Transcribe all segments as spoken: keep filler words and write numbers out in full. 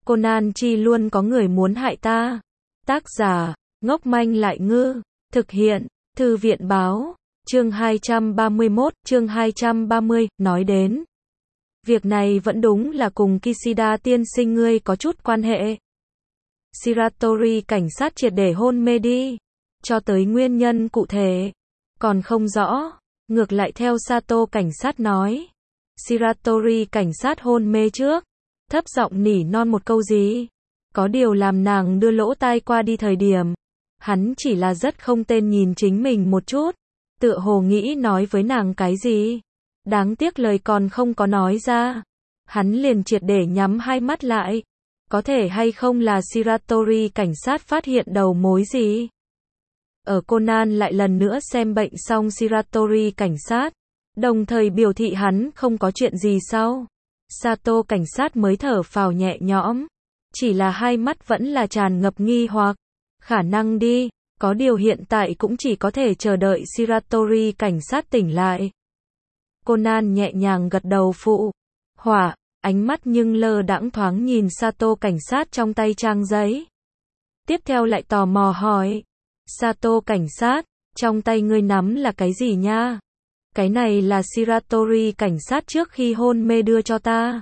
Conan chi luôn có người muốn hại ta. Tác giả, ngốc manh lại ngư. Thực hiện, Thư viện báo. Chương hai trăm ba mươi mốt, chương hai trăm ba mươi, nói đến. Việc này vẫn đúng là cùng Kishida tiên sinh ngươi có chút quan hệ. Shiratori cảnh sát triệt để hôn mê đi. Cho tới nguyên nhân cụ thể còn không rõ. Ngược lại theo Sato cảnh sát nói, Shiratori cảnh sát hôn mê trước, thấp giọng nỉ non một câu gì. Có điều làm nàng đưa lỗ tai qua đi thời điểm, hắn chỉ là rất không tên nhìn chính mình một chút, tựa hồ nghĩ nói với nàng cái gì. Đáng tiếc lời còn không có nói ra, hắn liền triệt để nhắm hai mắt lại. Có thể hay không là Shiratori cảnh sát phát hiện đầu mối gì? Ở Conan lại lần nữa xem bệnh xong Shiratori cảnh sát, đồng thời biểu thị hắn không có chuyện gì sau. Sato cảnh sát mới thở phào nhẹ nhõm, chỉ là hai mắt vẫn là tràn ngập nghi hoặc. Khả năng đi, có điều hiện tại cũng chỉ có thể chờ đợi Shiratori cảnh sát tỉnh lại. Conan nhẹ nhàng gật đầu phụ họa, ánh mắt nhưng lơ đãng thoáng nhìn Sato cảnh sát trong tay trang giấy. Tiếp theo lại tò mò hỏi, Sato cảnh sát, trong tay ngươi nắm là cái gì nha? Cái này là Shiratori cảnh sát trước khi hôn mê đưa cho ta.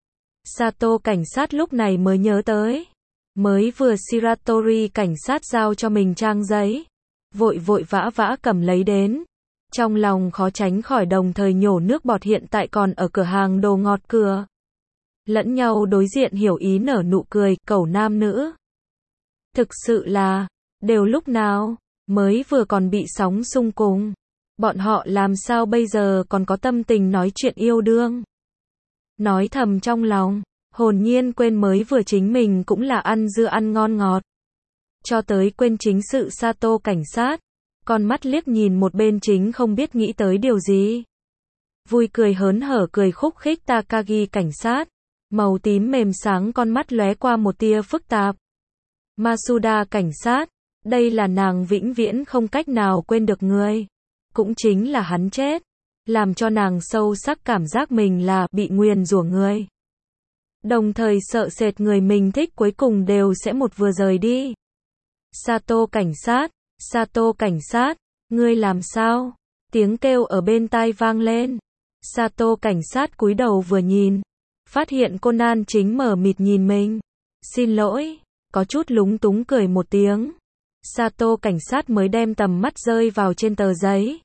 Sato cảnh sát lúc này mới nhớ tới, mới vừa Shiratori cảnh sát giao cho mình trang giấy, vội vội vã vã cầm lấy đến. Trong lòng khó tránh khỏi đồng thời nhổ nước bọt, hiện tại còn ở cửa hàng đồ ngọt cửa. Lẫn nhau đối diện hiểu ý nở nụ cười, cẩu nam nữ. Thực sự là, đều lúc nào, mới vừa còn bị sóng xung cùng. Bọn họ làm sao bây giờ còn có tâm tình nói chuyện yêu đương. Nói thầm trong lòng, hồn nhiên quên mới vừa chính mình cũng là ăn dưa ăn ngon ngọt. Cho tới quên chính sự Sato cảnh sát, con mắt liếc nhìn một bên chính không biết nghĩ tới điều gì. Vui cười hớn hở cười khúc khích Takagi cảnh sát, màu tím mềm sáng con mắt lóe qua một tia phức tạp. Masuda cảnh sát, đây là nàng vĩnh viễn không cách nào quên được người. Cũng chính là hắn chết, làm cho nàng sâu sắc cảm giác mình là bị nguyền rủa người. Đồng thời sợ sệt người mình thích cuối cùng đều sẽ một vừa rời đi. Sato cảnh sát, Sato cảnh sát, ngươi làm sao? Tiếng kêu ở bên tai vang lên. Sato cảnh sát cúi đầu vừa nhìn, phát hiện Conan chính mờ mịt nhìn mình. Xin lỗi, có chút lúng túng cười một tiếng. Sato cảnh sát mới đem tầm mắt rơi vào trên tờ giấy.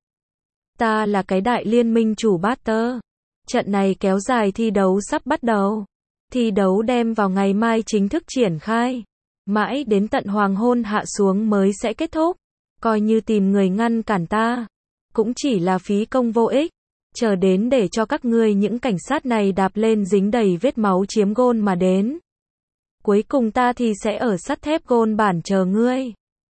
Ta là cái đại liên minh chủ Butter. Trận này kéo dài thi đấu sắp bắt đầu. Thi đấu đem vào ngày mai chính thức triển khai. Mãi đến tận hoàng hôn hạ xuống mới sẽ kết thúc. Coi như tìm người ngăn cản ta, cũng chỉ là phí công vô ích. Chờ đến để cho các ngươi những cảnh sát này đạp lên dính đầy vết máu chiếm gôn mà đến. Cuối cùng ta thì sẽ ở sắt thép gôn bản chờ ngươi.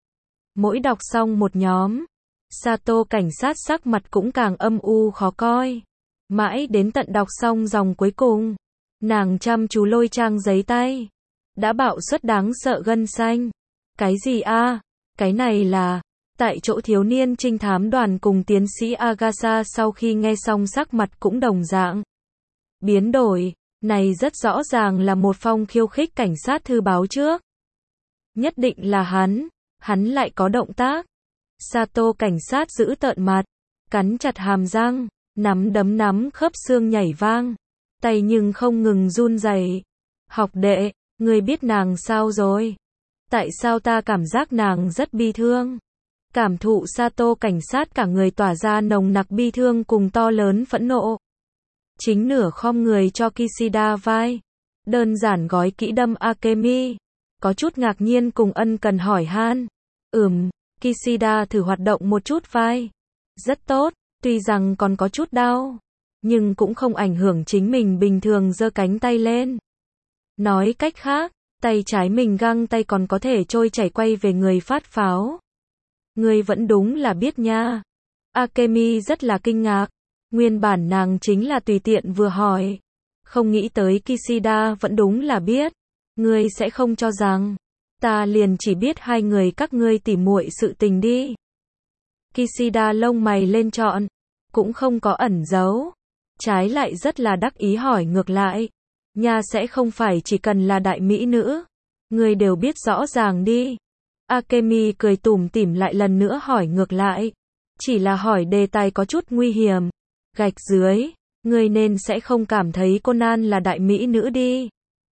Mỗi đọc xong một nhóm, Sato cảnh sát sắc mặt cũng càng âm u khó coi. Mãi đến tận đọc xong dòng cuối cùng, nàng chăm chú lôi trang giấy tay. Đã bạo suất đáng sợ gân xanh. Cái gì a? Cái này là... Tại chỗ thiếu niên trinh thám đoàn cùng tiến sĩ Agasa sau khi nghe xong sắc mặt cũng đồng dạng biến đổi. Này rất rõ ràng là một phong khiêu khích cảnh sát thư báo trước. Nhất định là hắn. Hắn lại có động tác. Sato cảnh sát giữ tợn mặt, cắn chặt hàm răng, nắm đấm nắm khớp xương nhảy vang, tay nhưng không ngừng run rẩy. Học đệ, ngươi biết nàng sao rồi? Tại sao ta cảm giác nàng rất bi thương? Cảm thụ Sato cảnh sát cả người tỏa ra nồng nặc bi thương cùng to lớn phẫn nộ. Chính nửa khom người cho Kishida vai, đơn giản gói kỹ đâm Akemi, có chút ngạc nhiên cùng ân cần hỏi han. Ừm, Kishida thử hoạt động một chút vai. Rất tốt, tuy rằng còn có chút đau, nhưng cũng không ảnh hưởng chính mình bình thường giơ cánh tay lên. Nói cách khác, tay trái mình găng tay còn có thể trôi chảy quay về người phát pháo. Ngươi vẫn đúng là biết nha. Akemi rất là kinh ngạc. Nguyên bản nàng chính là tùy tiện vừa hỏi. Không nghĩ tới Kishida vẫn đúng là biết. Ngươi sẽ không cho rằng ta liền chỉ biết hai người các ngươi tỉ muội sự tình đi. Kishida lông mày lên trọn, cũng không có ẩn giấu. Trái lại rất là đắc ý hỏi ngược lại. Nha sẽ không phải chỉ cần là đại mỹ nữ. Ngươi đều biết rõ ràng đi. Akemi cười tủm tỉm lại lần nữa hỏi ngược lại. Chỉ là hỏi đề tài có chút nguy hiểm. Gạch dưới, ngươi nên sẽ không cảm thấy Conan là đại mỹ nữ đi.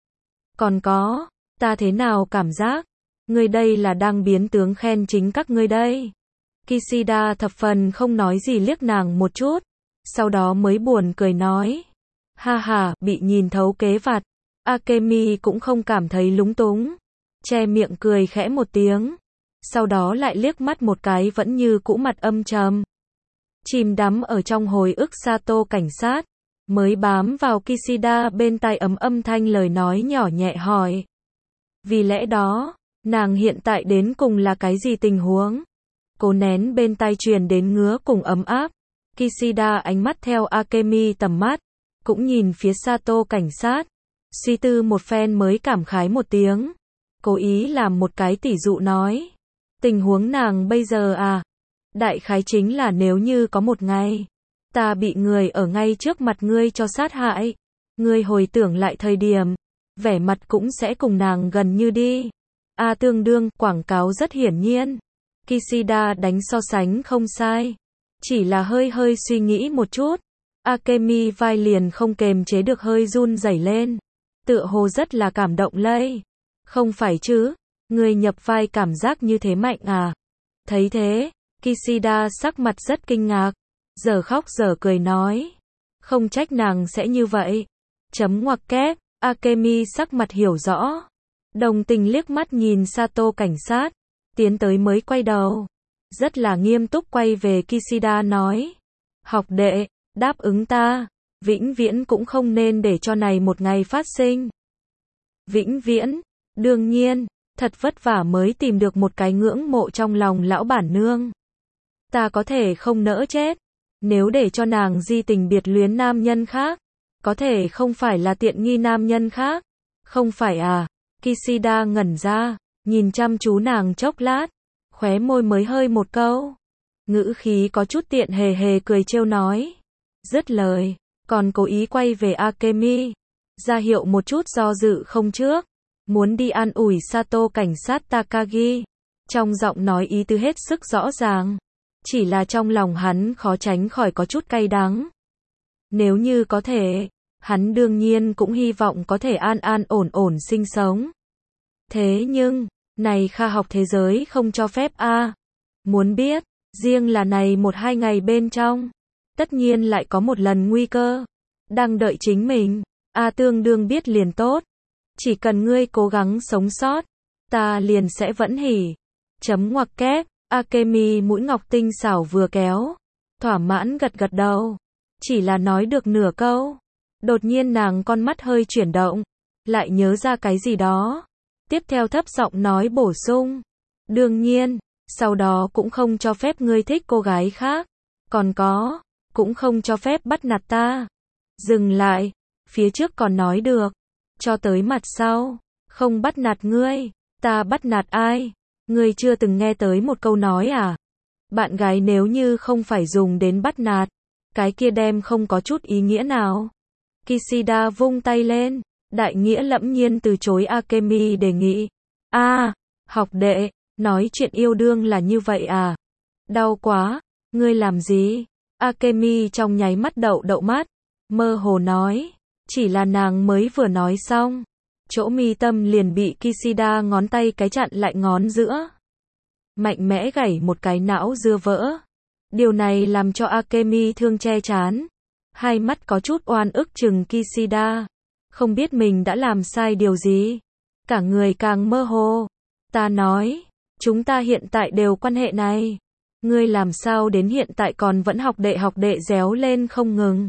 Còn có, ta thế nào cảm giác? Ngươi đây là đang biến tướng khen chính các ngươi đây. Kishida thập phần không nói gì liếc nàng một chút. Sau đó mới buồn cười nói. Ha ha, bị nhìn thấu kế vặt. Akemi cũng không cảm thấy lúng túng. Che miệng cười khẽ một tiếng. Sau đó lại liếc mắt một cái vẫn như cũ mặt âm trầm. Chìm đắm ở trong hồi ức Sato cảnh sát. Mới bám vào Kishida bên tai ấm âm thanh lời nói nhỏ nhẹ hỏi. Vì lẽ đó, nàng hiện tại đến cùng là cái gì tình huống? Cố nén bên tai truyền đến ngứa cùng ấm áp. Kishida ánh mắt theo Akemi tầm mắt. Cũng nhìn phía Sato cảnh sát. Suy tư một phen mới cảm khái một tiếng. Cố ý làm một cái tỉ dụ nói. Tình huống nàng bây giờ à? Đại khái chính là nếu như có một ngày. Ta bị người ở ngay trước mặt ngươi cho sát hại. Ngươi hồi tưởng lại thời điểm. Vẻ mặt cũng sẽ cùng nàng gần như đi. A à, tương đương, quảng cáo rất hiển nhiên. Kishida đánh so sánh không sai. Chỉ là hơi hơi suy nghĩ một chút. Akemi vai liền không kềm chế được hơi run rẩy lên. Tựa hồ rất là cảm động lây. Không phải chứ, người nhập vai cảm giác như thế mạnh à? Thấy thế, Kishida sắc mặt rất kinh ngạc. Giờ khóc giờ cười nói. Không trách nàng sẽ như vậy. Chấm ngoặc kép, Akemi sắc mặt hiểu rõ. Đồng tình liếc mắt nhìn Sato cảnh sát. Tiến tới mới quay đầu. Rất là nghiêm túc quay về Kishida nói. Học đệ, đáp ứng ta. Vĩnh viễn cũng không nên để cho này một ngày phát sinh. Vĩnh viễn, đương nhiên, thật vất vả mới tìm được một cái ngưỡng mộ trong lòng lão bản nương. Ta có thể không nỡ chết. Nếu để cho nàng di tình biệt luyến nam nhân khác, có thể không phải là tiện nghi nam nhân khác. Không phải à? Kishida ngẩn ra, nhìn chăm chú nàng chốc lát, khóe môi mới hơi một câu. Ngữ khí có chút tiện hề hề cười trêu nói. Dứt lời, còn cố ý quay về Akemi, ra hiệu một chút do dự không trước, muốn đi an ủi Sato cảnh sát Takagi. Trong giọng nói ý tứ hết sức rõ ràng, chỉ là trong lòng hắn khó tránh khỏi có chút cay đắng. Nếu như có thể, hắn đương nhiên cũng hy vọng có thể an an ổn ổn sinh sống. Thế nhưng, này khoa học thế giới không cho phép a. À. Muốn biết, riêng là này một hai ngày bên trong, tất nhiên lại có một lần nguy cơ đang đợi chính mình. A à, tương đương biết liền tốt. Chỉ cần ngươi cố gắng sống sót, ta liền sẽ vẫn hỉ. Chấm ngoặc kép, Akemi mũi ngọc tinh xảo vừa kéo, thỏa mãn gật gật đầu. Chỉ là nói được nửa câu, đột nhiên nàng con mắt hơi chuyển động, lại nhớ ra cái gì đó. Tiếp theo thấp giọng nói bổ sung. Đương nhiên, sau đó cũng không cho phép ngươi thích cô gái khác. Còn có, cũng không cho phép bắt nạt ta. Dừng lại, phía trước còn nói được. Cho tới mặt sau, không bắt nạt ngươi. Ta bắt nạt ai? Ngươi chưa từng nghe tới một câu nói à? Bạn gái nếu như không phải dùng đến bắt nạt, cái kia đem không có chút ý nghĩa nào. Kishida vung tay lên, đại nghĩa lẫm nhiên từ chối Akemi đề nghị. A, à, học đệ, nói chuyện yêu đương là như vậy à? Đau quá, ngươi làm gì? Akemi trong nháy mắt đậu đậu mắt, mơ hồ nói, chỉ là nàng mới vừa nói xong, chỗ mi tâm liền bị Kishida ngón tay cái chặn lại ngón giữa. Mạnh mẽ gảy một cái não dưa vỡ. Điều này làm cho Akemi thương che chán. Hai mắt có chút oan ức chừng Kishida. Không biết mình đã làm sai điều gì. Cả người càng mơ hồ. Ta nói, chúng ta hiện tại đều quan hệ này. Ngươi làm sao đến hiện tại còn vẫn học đệ học đệ réo lên không ngừng.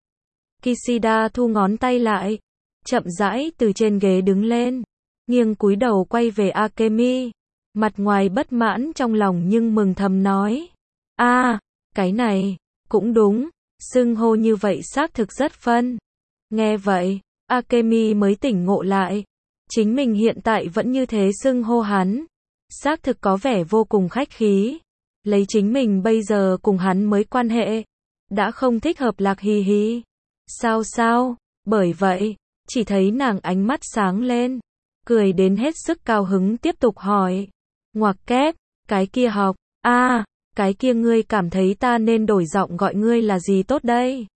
Kishida thu ngón tay lại. Chậm rãi từ trên ghế đứng lên. Nghiêng cúi đầu quay về Akemi. Mặt ngoài bất mãn trong lòng nhưng mừng thầm nói. A, à, cái này, cũng đúng. Xưng hô như vậy xác thực rất phân. Nghe vậy, Akemi mới tỉnh ngộ lại. Chính mình hiện tại vẫn như thế xưng hô hắn. Xác thực có vẻ vô cùng khách khí. Lấy chính mình bây giờ cùng hắn mới quan hệ. Đã không thích hợp lạc hì hì. Sao sao? Bởi vậy, chỉ thấy nàng ánh mắt sáng lên, cười đến hết sức cao hứng tiếp tục hỏi. Ngoặc kép, cái kia học, a à, cái kia ngươi cảm thấy ta nên đổi giọng gọi ngươi là gì tốt đây?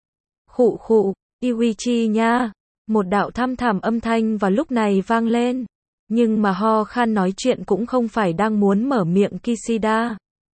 Khụ khụ, Iwichi nha. Một đạo thăm thẳm âm thanh vào lúc này vang lên. Nhưng mà ho khan nói chuyện cũng không phải đang muốn mở miệng Kishida,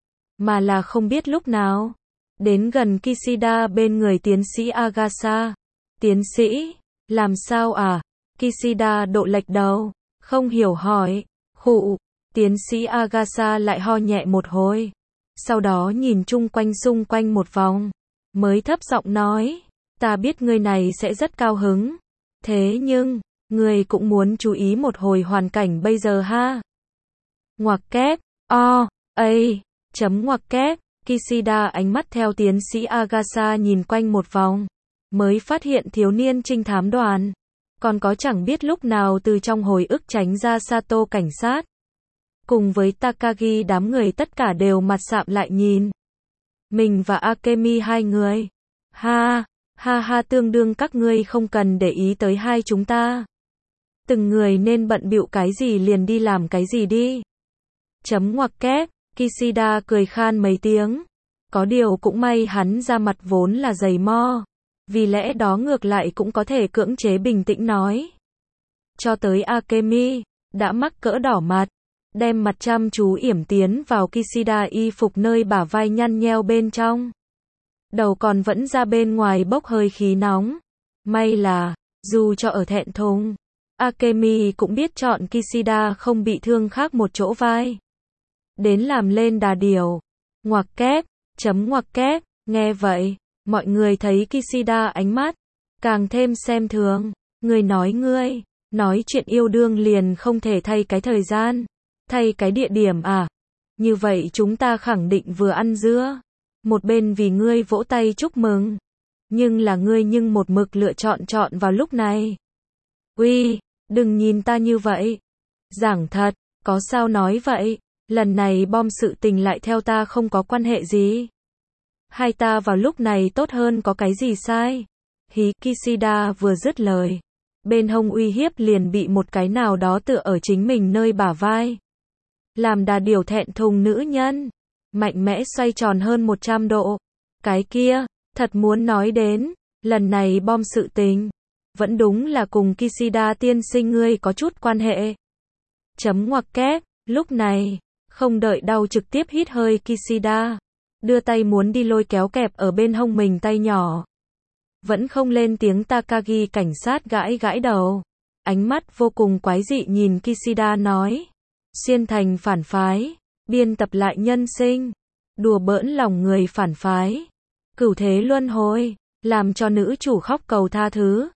mà là không biết lúc nào. Đến gần Kishida bên người tiến sĩ Agasa. Tiến sĩ, làm sao à? Kishida độ lệch đầu, không hiểu hỏi. Khụ, tiến sĩ Agasa lại ho nhẹ một hồi. Sau đó nhìn chung quanh xung quanh một vòng, mới thấp giọng nói. Ta biết ngươi này sẽ rất cao hứng. Thế nhưng, ngươi cũng muốn chú ý một hồi hoàn cảnh bây giờ ha. Ngoặc kép, o, a, chấm ngoặc kép, Kishida ánh mắt theo tiến sĩ Agasa nhìn quanh một vòng, mới phát hiện thiếu niên trinh thám đoàn, còn có chẳng biết lúc nào từ trong hồi ức tránh ra Sato cảnh sát. Cùng với Takagi đám người tất cả đều mặt sạm lại nhìn. Mình và Akemi hai người. Ha, ha ha tương đương các ngươi không cần để ý tới hai chúng ta. Từng người nên bận bịu cái gì liền đi làm cái gì đi. Chấm ngoặc kép, Kishida cười khan mấy tiếng. Có điều cũng may hắn ra mặt vốn là dày mo. Vì lẽ đó ngược lại cũng có thể cưỡng chế bình tĩnh nói. Cho tới Akemi, đã mắc cỡ đỏ mặt. Đem mặt chăm chú yểm tiến vào Kishida y phục nơi bả vai nhăn nheo bên trong. Đầu còn vẫn ra bên ngoài bốc hơi khí nóng. May là, dù cho ở thẹn thùng, Akemi cũng biết chọn Kishida không bị thương khác một chỗ vai. Đến làm lên đà điểu. Ngoặc kép, chấm ngoặc kép, nghe vậy, mọi người thấy Kishida ánh mắt, càng thêm xem thường. Người nói ngươi, nói chuyện yêu đương liền không thể thay cái thời gian, thay cái địa điểm à? Như vậy chúng ta khẳng định vừa ăn dưa. Một bên vì ngươi vỗ tay chúc mừng. Nhưng là ngươi nhưng một mực lựa chọn chọn vào lúc này. Uy, đừng nhìn ta như vậy. Giảng thật, có sao nói vậy? Lần này bom sự tình lại theo ta không có quan hệ gì. Hai ta vào lúc này tốt hơn có cái gì sai? Hí, Kishida vừa dứt lời. Bên hông uy hiếp liền bị một cái nào đó tựa ở chính mình nơi bả vai. Làm đà điểu thẹn thùng nữ nhân. Mạnh mẽ xoay tròn hơn một trăm độ. Cái kia, thật muốn nói đến, lần này bom sự tình. Vẫn đúng là cùng Kishida tiên sinh ngươi có chút quan hệ. Chấm ngoặc kép, lúc này, không đợi đau trực tiếp hít hơi Kishida. Đưa tay muốn đi lôi kéo kẹp ở bên hông mình tay nhỏ. Vẫn không lên tiếng Takagi cảnh sát gãi gãi đầu. Ánh mắt vô cùng quái dị nhìn Kishida nói. Xuyên thành phản phái. Biên tập lại nhân sinh. Đùa bỡn lòng người phản phái. Cửu thế luân hồi. Làm cho nữ chủ khóc cầu tha thứ.